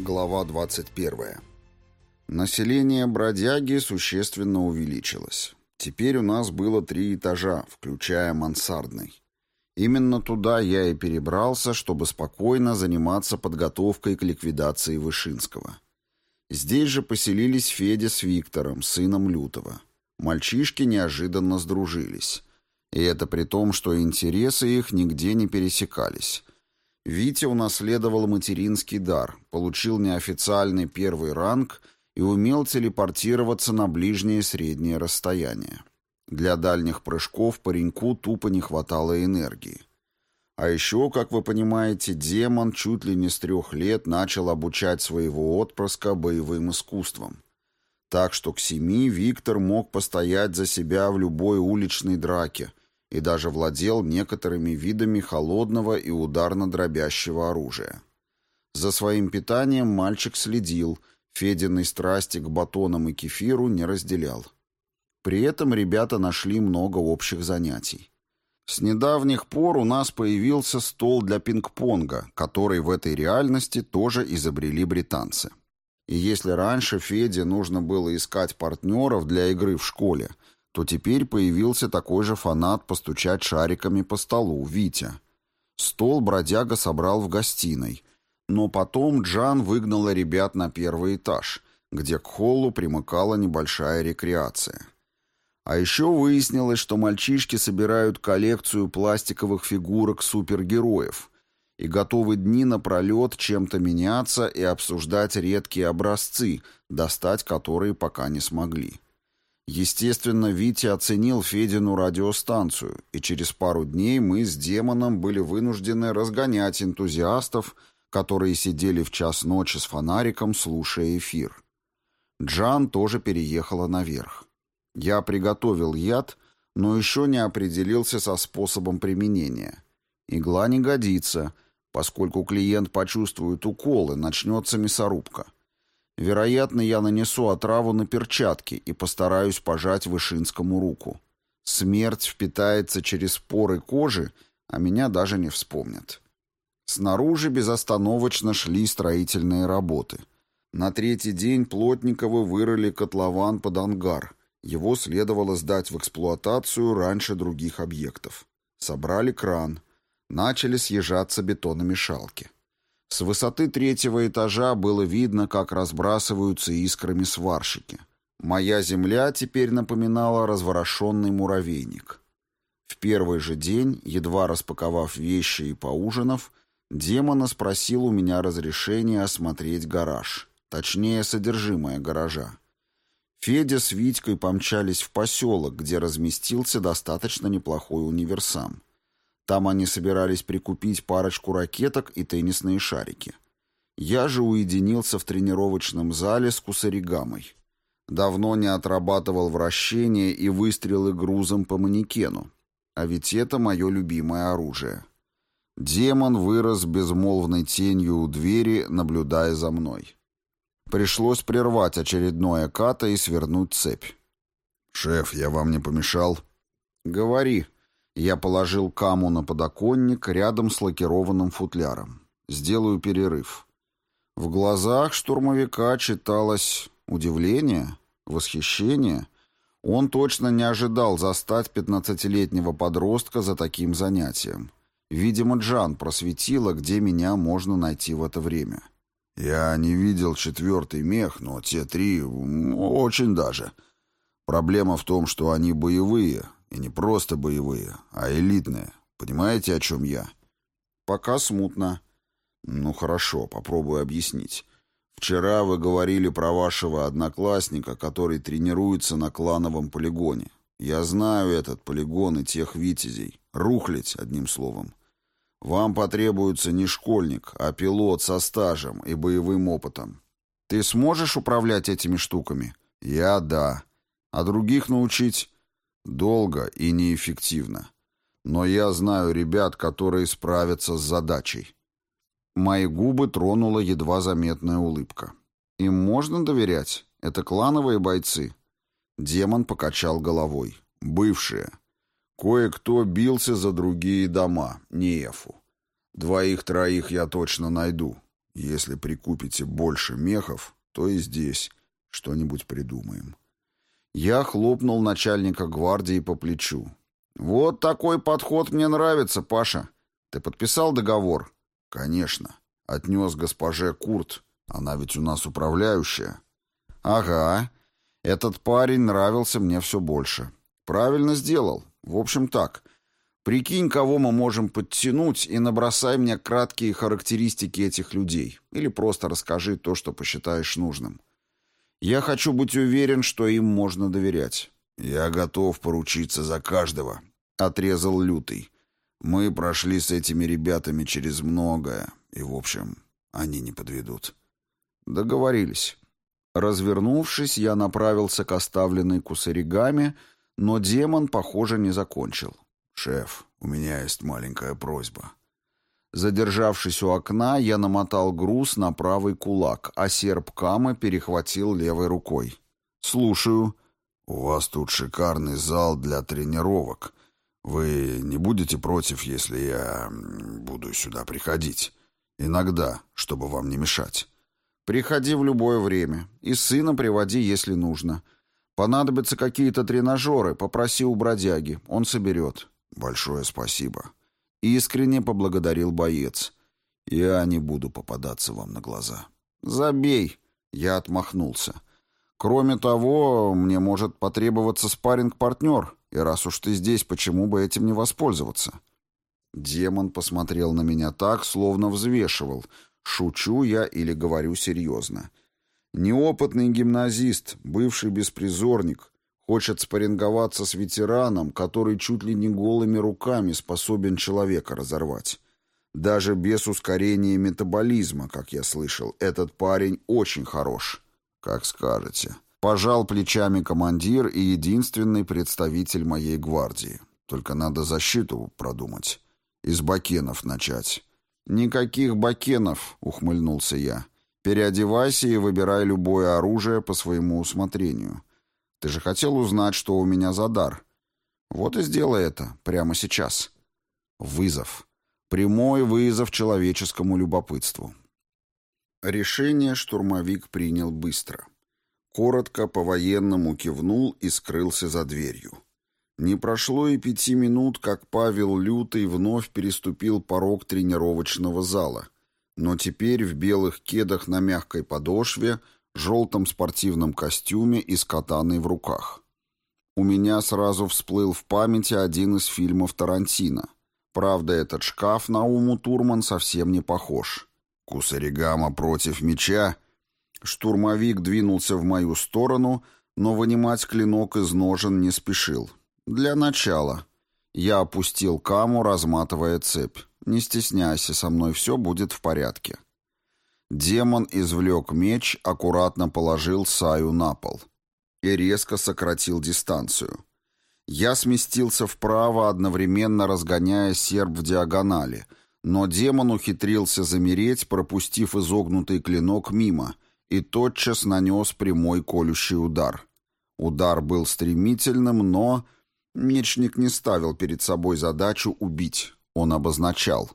Глава 21. Население Бродяги существенно увеличилось. Теперь у нас было 3 этажа, включая мансардный. Именно туда я и перебрался, чтобы спокойно заниматься подготовкой к ликвидации Вышинского. Здесь же поселились Федя с Виктором, сыном Лютого. Мальчишки неожиданно сдружились. И это при том, что интересы их нигде не пересекались. Витя унаследовал материнский дар, получил неофициальный 1 ранг и умел телепортироваться на ближнее и среднее расстояние. Для дальних прыжков пареньку тупо не хватало энергии. А еще, как вы понимаете, демон чуть ли не с 3 лет начал обучать своего отпрыска боевым искусствам. Так что к 7 Виктор мог постоять за себя в любой уличной драке и даже владел некоторыми видами холодного и ударно-дробящего оружия. За своим питанием мальчик следил, Фединой страсти к батонам и кефиру не разделял. При этом ребята нашли много общих занятий. С недавних пор у нас появился стол для пинг-понга, который в этой реальности тоже изобрели британцы. И если раньше Феде нужно было искать партнеров для игры в школе, то теперь появился такой же фанат постучать шариками по столу, Витя. Стол бродяга собрал в гостиной, но потом Джан выгнала ребят на 1 этаж, где к холлу примыкала небольшая рекреация. А еще выяснилось, что мальчишки собирают коллекцию пластиковых фигурок супергероев и готовы дни напролет чем-то меняться и обсуждать редкие образцы, достать которые пока не смогли. Естественно, Витя оценил Федину радиостанцию, и через пару дней мы с демоном были вынуждены разгонять энтузиастов, которые сидели в час ночи с фонариком, слушая эфир. Джан тоже переехала наверх. Я приготовил яд, но еще не определился со способом применения. Игла не годится, поскольку клиент почувствует укол и начнется мясорубка. Вероятно, я нанесу отраву на перчатки и постараюсь пожать Вышинскому руку. Смерть впитается через поры кожи, а меня даже не вспомнят. Снаружи безостановочно шли строительные работы. На 3-й день Плотниковы вырыли котлован под ангар. Его следовало сдать в эксплуатацию раньше других объектов. Собрали кран. Начали съезжаться бетономешалки. С высоты 3-го этажа было видно, как разбрасываются искрами сварщики. Моя земля теперь напоминала разворошенный муравейник. В первый же день, едва распаковав вещи и поужинав, демона спросил у меня разрешения осмотреть гараж, точнее, содержимое гаража. Федя с Витькой помчались в поселок, где разместился достаточно неплохой универсам. Там они собирались прикупить парочку ракеток и теннисные шарики. Я же уединился в тренировочном зале с кусаригамой. Давно не отрабатывал вращение и выстрелы грузом по манекену. А ведь это мое любимое оружие. Демон вырос безмолвной тенью у двери, наблюдая за мной. Пришлось прервать очередное ката и свернуть цепь. «Шеф, я вам не помешал?» «Говори». Я положил каму на подоконник рядом с лакированным футляром. Сделаю перерыв. В глазах штурмовика читалось удивление, восхищение. Он точно не ожидал застать 15-летнего подростка за таким занятием. Видимо, Джан просветила, где меня можно найти в это время. «Я не видел 4-й мех, но те 3 очень даже. Проблема в том, что они боевые». И не просто боевые, а элитные. Понимаете, о чем я? Пока смутно. Ну хорошо, попробую объяснить. Вчера вы говорили про вашего одноклассника, который тренируется на клановом полигоне. Я знаю этот полигон и тех витязей. Рухлядь, одним словом. Вам потребуется не школьник, а пилот со стажем и боевым опытом. Ты сможешь управлять этими штуками? Я — да. А других научить? Долго и неэффективно. Но я знаю ребят, которые справятся с задачей. Мои губы тронула едва заметная улыбка. Им можно доверять? Это клановые бойцы? Демон покачал головой. Бывшие. Кое-кто бился за другие дома, не Эфу. 2-3 я точно найду. Если прикупите больше мехов, то и здесь что-нибудь придумаем». Я хлопнул начальника гвардии по плечу. «Вот такой подход мне нравится, Паша. Ты подписал договор?» «Конечно. Отнес госпоже Курт. Она ведь у нас управляющая». «Ага. Этот парень нравился мне все больше. Правильно сделал. В общем так. Прикинь, кого мы можем подтянуть, и набросай мне краткие характеристики этих людей. Или просто расскажи то, что посчитаешь нужным. Я хочу быть уверен, что им можно доверять». «Я готов поручиться за каждого», — отрезал Лютый. «Мы прошли с этими ребятами через многое, и, в общем, они не подведут». Договорились. Развернувшись, я направился к оставленной кусаригаме, но демон, похоже, не закончил. «Шеф, у меня есть маленькая просьба». Задержавшись у окна, я намотал груз на правый кулак, а серп Кама перехватил левой рукой. «Слушаю». «У вас тут шикарный зал для тренировок. Вы не будете против, если я буду сюда приходить? Иногда, чтобы вам не мешать». «Приходи в любое время. И сына приводи, если нужно. Понадобятся какие-то тренажеры, попроси у бродяги, он соберет». «Большое спасибо». Искренне поблагодарил боец. «Я не буду попадаться вам на глаза». «Забей», — я отмахнулся. «Кроме того, мне может потребоваться спарринг-партнер, и раз уж ты здесь, почему бы этим не воспользоваться?» Демон посмотрел на меня так, словно взвешивал, шучу я или говорю серьезно. Неопытный гимназист, бывший беспризорник, хочет спарринговаться с ветераном, который чуть ли не голыми руками способен человека разорвать. Даже без ускорения метаболизма, как я слышал, этот парень очень хорош. «Как скажете». Пожал плечами командир и единственный представитель моей гвардии. Только надо защиту продумать. Из бакенов начать. «Никаких бакенов», — ухмыльнулся я. «Переодевайся и выбирай любое оружие по своему усмотрению. Ты же хотел узнать, что у меня за дар. Вот и сделай это прямо сейчас». Вызов. Прямой вызов человеческому любопытству. Решение штурмовик принял быстро. Коротко по-военному кивнул и скрылся за дверью. Не прошло и 5 минут, как Павел Лютый вновь переступил порог тренировочного зала, но теперь в белых кедах на мягкой подошве, желтом спортивном костюме и с катаной в руках. У меня сразу всплыл в памяти один из фильмов Тарантино. Правда, этот шкаф на Уму Турман совсем не похож. «Кусаригама против меча». Штурмовик двинулся в мою сторону, но вынимать клинок из ножен не спешил. «Для начала». Я опустил каму, разматывая цепь. «Не стесняйся, со мной все будет в порядке». Демон извлек меч, аккуратно положил Саю на пол и резко сократил дистанцию. Я сместился вправо, одновременно разгоняя серп в диагонали, но демон ухитрился замереть, пропустив изогнутый клинок мимо, и тотчас нанес прямой колющий удар. Удар был стремительным, но мечник не ставил перед собой задачу убить, он обозначал.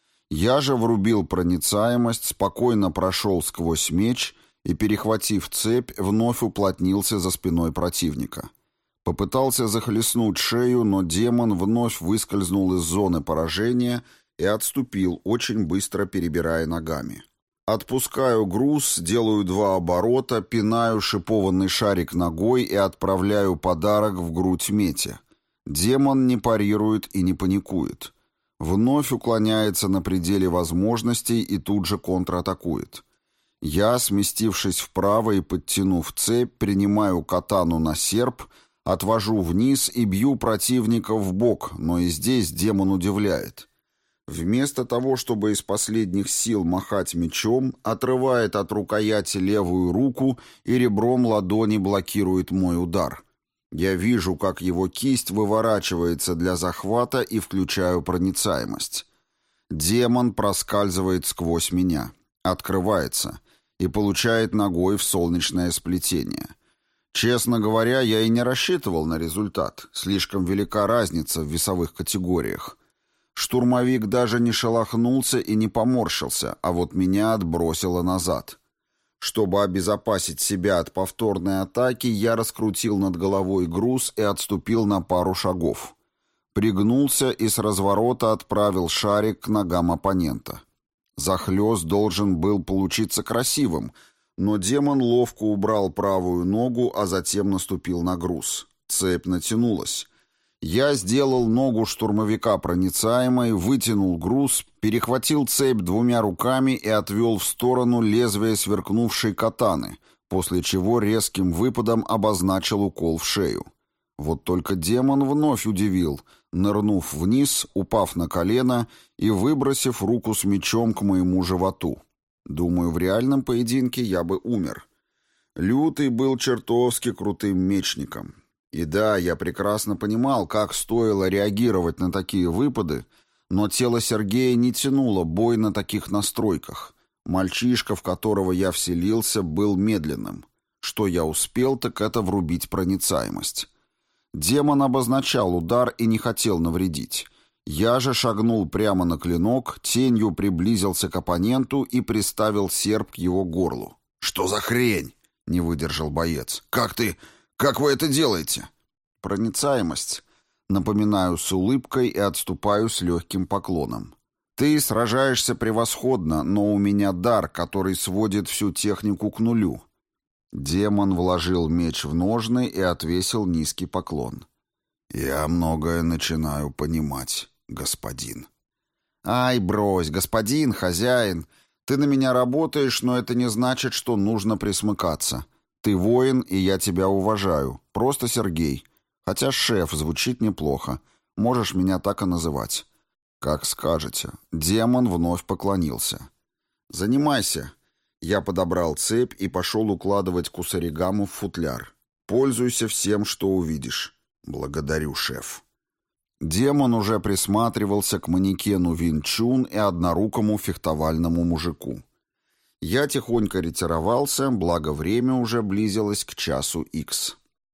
Я же врубил проницаемость, спокойно прошел сквозь меч и, перехватив цепь, вновь уплотнился за спиной противника. Попытался захлестнуть шею, но демон вновь выскользнул из зоны поражения и отступил, очень быстро перебирая ногами. Отпускаю груз, делаю 2 оборота, пинаю шипованный шарик ногой и отправляю подарок в грудь Мете. Демон не парирует и не паникует. Вновь уклоняется на пределе возможностей и тут же контратакует. Я, сместившись вправо и подтянув цепь, принимаю катану на серп, отвожу вниз и бью противника в бок, но и здесь демон удивляет. Вместо того, чтобы из последних сил махать мечом, отрывает от рукояти левую руку и ребром ладони блокирует мой удар. Я вижу, как его кисть выворачивается для захвата и включаю проницаемость. Демон проскальзывает сквозь меня, открывается и получает ногой в солнечное сплетение. Честно говоря, я и не рассчитывал на результат. Слишком велика разница в весовых категориях. Штурмовик даже не шелохнулся и не поморщился, а вот меня отбросило назад. Чтобы обезопасить себя от повторной атаки, я раскрутил над головой груз и отступил на пару шагов. Пригнулся и с разворота отправил шарик к ногам оппонента. Захлёст должен был получиться красивым, но демон ловко убрал правую ногу, а затем наступил на груз. Цепь натянулась. Я сделал ногу штурмовика проницаемой, вытянул груз, перехватил цепь двумя руками и отвел в сторону лезвие сверкнувшей катаны, после чего резким выпадом обозначил укол в шею. Вот только демон вновь удивил, нырнув вниз, упав на колено и выбросив руку с мечом к моему животу. Думаю, в реальном поединке я бы умер. Лютый был чертовски крутым мечником. И да, я прекрасно понимал, как стоило реагировать на такие выпады, но тело Сергея не тянуло бой на таких настройках. Мальчишка, в которого я вселился, был медленным. Что я успел, так это врубить проницаемость. Демон обозначал удар и не хотел навредить. Я же шагнул прямо на клинок, тенью приблизился к оппоненту и приставил серп к его горлу. «Что за хрень?» — не выдержал боец. «Как вы это делаете?» «Проницаемость». Напоминаю с улыбкой и отступаю с легким поклоном. «Ты сражаешься превосходно, но у меня дар, который сводит всю технику к нулю». Демон вложил меч в ножны и отвесил низкий поклон. «Я многое начинаю понимать, господин». «Ай, брось, господин, хозяин. Ты на меня работаешь, но это не значит, что нужно присмыкаться. Ты воин, и я тебя уважаю. Просто Сергей. Хотя шеф звучит неплохо. Можешь меня так и называть». «Как скажете». Демон вновь поклонился. «Занимайся». Я подобрал цепь и пошел укладывать кусаригаму в футляр. «Пользуйся всем, что увидишь». «Благодарю, шеф». Демон уже присматривался к манекену Вин Чун и однорукому фехтовальному мужику. Я тихонько ретировался, благо время уже близилось к часу икс.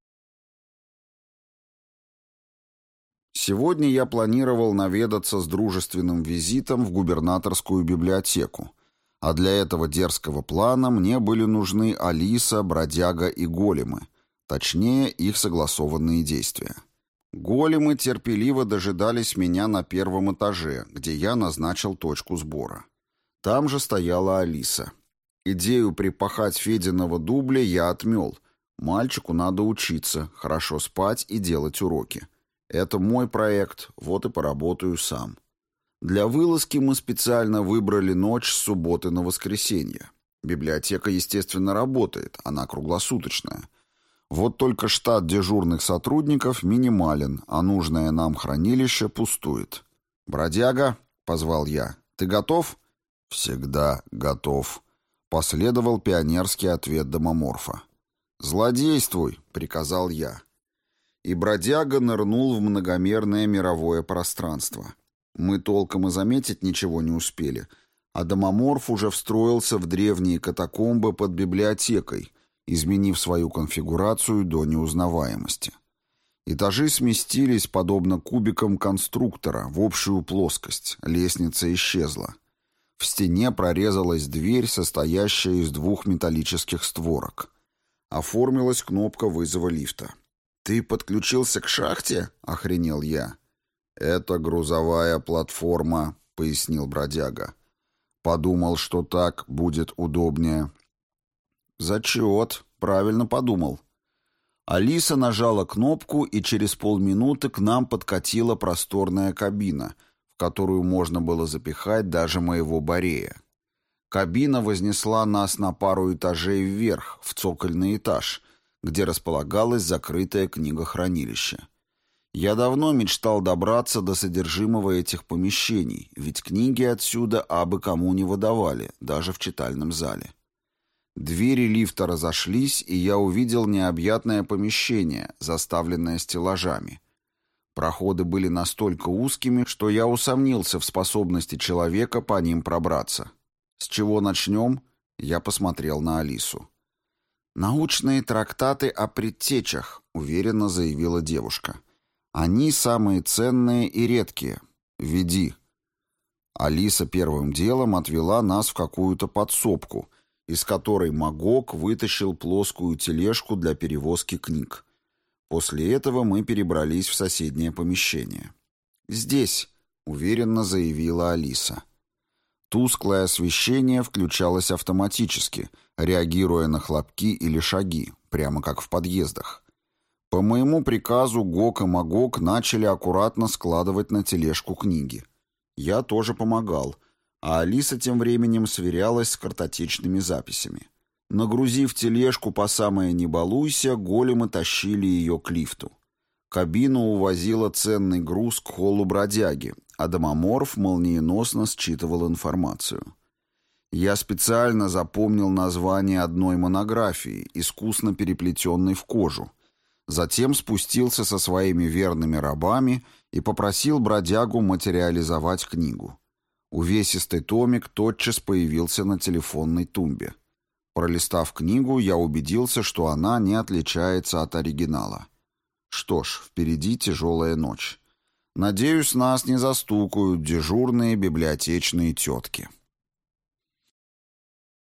Сегодня я планировал наведаться с дружественным визитом в губернаторскую библиотеку, а для этого дерзкого плана мне были нужны Алиса, Бродяга и големы, точнее, их согласованные действия. Големы терпеливо дожидались меня на первом этаже, где я назначил точку сбора. Там же стояла Алиса. Идею припахать Фединого дубля я отмел. Мальчику надо учиться, хорошо спать и делать уроки. Это мой проект, вот и поработаю сам. Для вылазки мы специально выбрали ночь с субботы на воскресенье. Библиотека, естественно, работает, она круглосуточная. Вот только штат дежурных сотрудников минимален, а нужное нам хранилище пустует. «Бродяга», — позвал я, — «ты готов?» «Всегда готов», — последовал пионерский ответ домоморфа. «Злодействуй», — приказал я. И бродяга нырнул в многомерное мировое пространство. Мы толком и заметить ничего не успели, а домоморф уже встроился в древние катакомбы под библиотекой, изменив свою конфигурацию до неузнаваемости. Этажи сместились, подобно кубикам конструктора, в общую плоскость, лестница исчезла. В стене прорезалась дверь, состоящая из 2 металлических створок. Оформилась кнопка вызова лифта. «Ты подключился к шахте?» — охренел я. «Это грузовая платформа», — пояснил бродяга. «Подумал, что так будет удобнее». «Зачет. Правильно подумал». Алиса нажала кнопку, и через полминуты к нам подкатила просторная кабина, в которую можно было запихать даже моего Борея. Кабина вознесла нас на пару этажей вверх, в цокольный этаж, где располагалось закрытое книгохранилище. Я давно мечтал добраться до содержимого этих помещений, ведь книги отсюда абы кому не выдавали, даже в читальном зале. Двери лифта разошлись, и я увидел необъятное помещение, заставленное стеллажами. Проходы были настолько узкими, что я усомнился в способности человека по ним пробраться. «С чего начнем?» Я посмотрел на Алису. «Научные трактаты о предтечах», — уверенно заявила девушка. «Они самые ценные и редкие. Веди». Алиса первым делом отвела нас в какую-то подсобку, из которой Магок вытащил плоскую тележку для перевозки книг. После этого мы перебрались в соседнее помещение. «Здесь», — уверенно заявила Алиса. Тусклое освещение включалось автоматически, реагируя на хлопки или шаги, прямо как в подъездах. По моему приказу Гок и Магок начали аккуратно складывать на тележку книги. Я тоже помогал, а Алиса тем временем сверялась с картотечными записями. Нагрузив тележку по самое не балуйся, големы тащили ее к лифту. Кабина увозила ценный груз к холлу бродяги, а домоморф молниеносно считывал информацию. Я специально запомнил название одной монографии, искусно переплетенной в кожу. Затем спустился со своими верными рабами и попросил бродягу материализовать книгу. Увесистый томик тотчас появился на телефонной тумбе. Пролистав книгу, я убедился, что она не отличается от оригинала. Что ж, впереди тяжелая ночь. Надеюсь, нас не застукают дежурные библиотечные тетки.